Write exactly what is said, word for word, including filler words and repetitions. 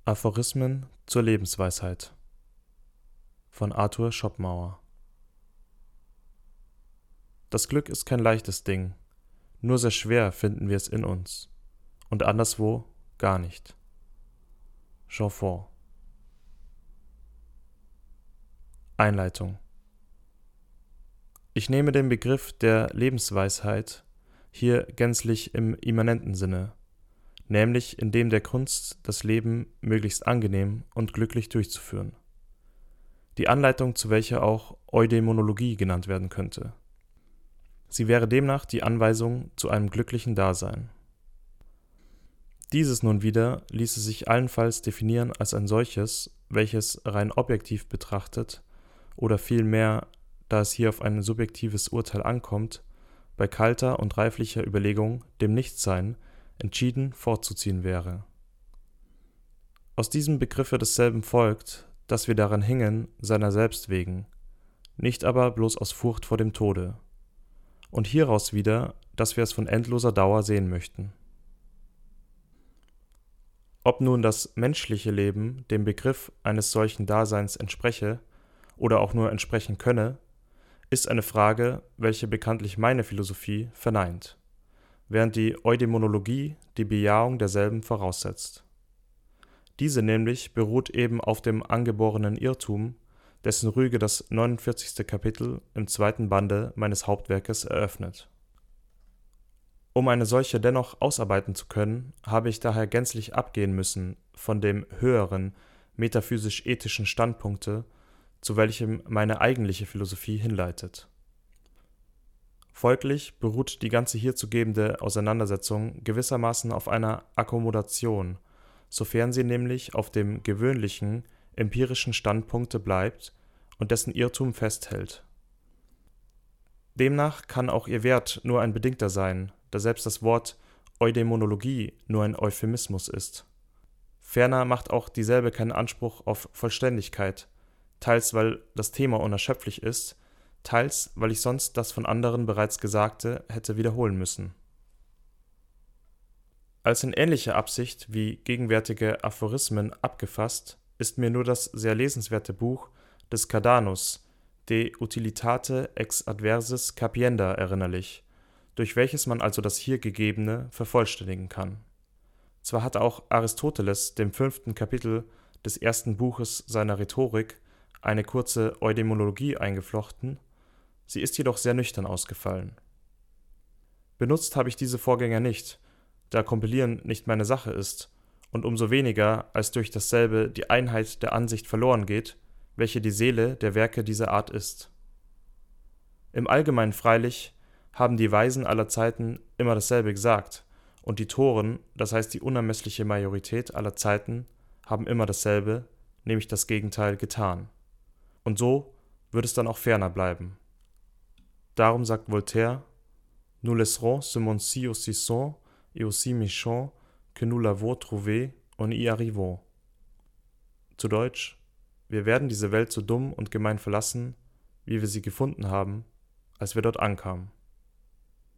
Aphorismen zur Lebensweisheit von Arthur Schopenhauer. Das Glück ist kein leichtes Ding, nur sehr schwer finden wir es in uns, und anderswo gar nicht. Jean Fort. Einleitung. Ich nehme den Begriff der Lebensweisheit hier gänzlich im immanenten Sinne, nämlich in dem der Kunst, das Leben möglichst angenehm und glücklich durchzuführen. Die Anleitung, zu welcher auch Eudaimonologie genannt werden könnte. Sie wäre demnach die Anweisung zu einem glücklichen Dasein. Dieses nun wieder ließe sich allenfalls definieren als ein solches, welches rein objektiv betrachtet oder vielmehr, da es hier auf ein subjektives Urteil ankommt, bei kalter und reiflicher Überlegung dem Nichtsein entschieden vorzuziehen wäre. Aus diesem Begriffe desselben folgt, dass wir daran hingen, seiner selbst wegen, nicht aber bloß aus Furcht vor dem Tode, und hieraus wieder, dass wir es von endloser Dauer sehen möchten. Ob nun das menschliche Leben dem Begriff eines solchen Daseins entspreche oder auch nur entsprechen könne, ist eine Frage, welche bekanntlich meine Philosophie verneint, während die Eudaimonologie die Bejahung derselben voraussetzt. Diese nämlich beruht eben auf dem angeborenen Irrtum, dessen Rüge das neunundvierzigste Kapitel im zweiten Bande meines Hauptwerkes eröffnet. Um eine solche dennoch ausarbeiten zu können, habe ich daher gänzlich abgehen müssen von dem höheren, metaphysisch-ethischen Standpunkte, zu welchem meine eigentliche Philosophie hinleitet. Folglich beruht die ganze hierzu gebende Auseinandersetzung gewissermaßen auf einer Akkommodation, sofern sie nämlich auf dem gewöhnlichen, empirischen Standpunkte bleibt und dessen Irrtum festhält. Demnach kann auch ihr Wert nur ein bedingter sein, da selbst das Wort Eudaimonologie nur ein Euphemismus ist. Ferner macht auch dieselbe keinen Anspruch auf Vollständigkeit, teils weil das Thema unerschöpflich ist, teils weil ich sonst das von anderen bereits Gesagte hätte wiederholen müssen. Als in ähnlicher Absicht wie gegenwärtige Aphorismen abgefasst, ist mir nur das sehr lesenswerte Buch des Cardanus De Utilitate ex adversis capienda erinnerlich, durch welches man also das hier Gegebene vervollständigen kann. Zwar hat auch Aristoteles dem fünften Kapitel des ersten Buches seiner Rhetorik eine kurze Eudaimonologie eingeflochten, sie ist jedoch sehr nüchtern ausgefallen. Benutzt habe ich diese Vorgänger nicht, da Kompilieren nicht meine Sache ist, und umso weniger, als durch dasselbe die Einheit der Ansicht verloren geht, welche die Seele der Werke dieser Art ist. Im Allgemeinen freilich haben die Weisen aller Zeiten immer dasselbe gesagt, und die Toren, das heißt die unermessliche Majorität aller Zeiten, haben immer dasselbe, nämlich das Gegenteil, getan. Und so wird es dann auch ferner bleiben. Darum sagt Voltaire: Nous laisserons ce monde-ci aussi sombre et aussi méchant que nous l'avons trouvé en y arrivant. Zu Deutsch: Wir werden diese Welt so dumm und gemein verlassen, wie wir sie gefunden haben, als wir dort ankamen.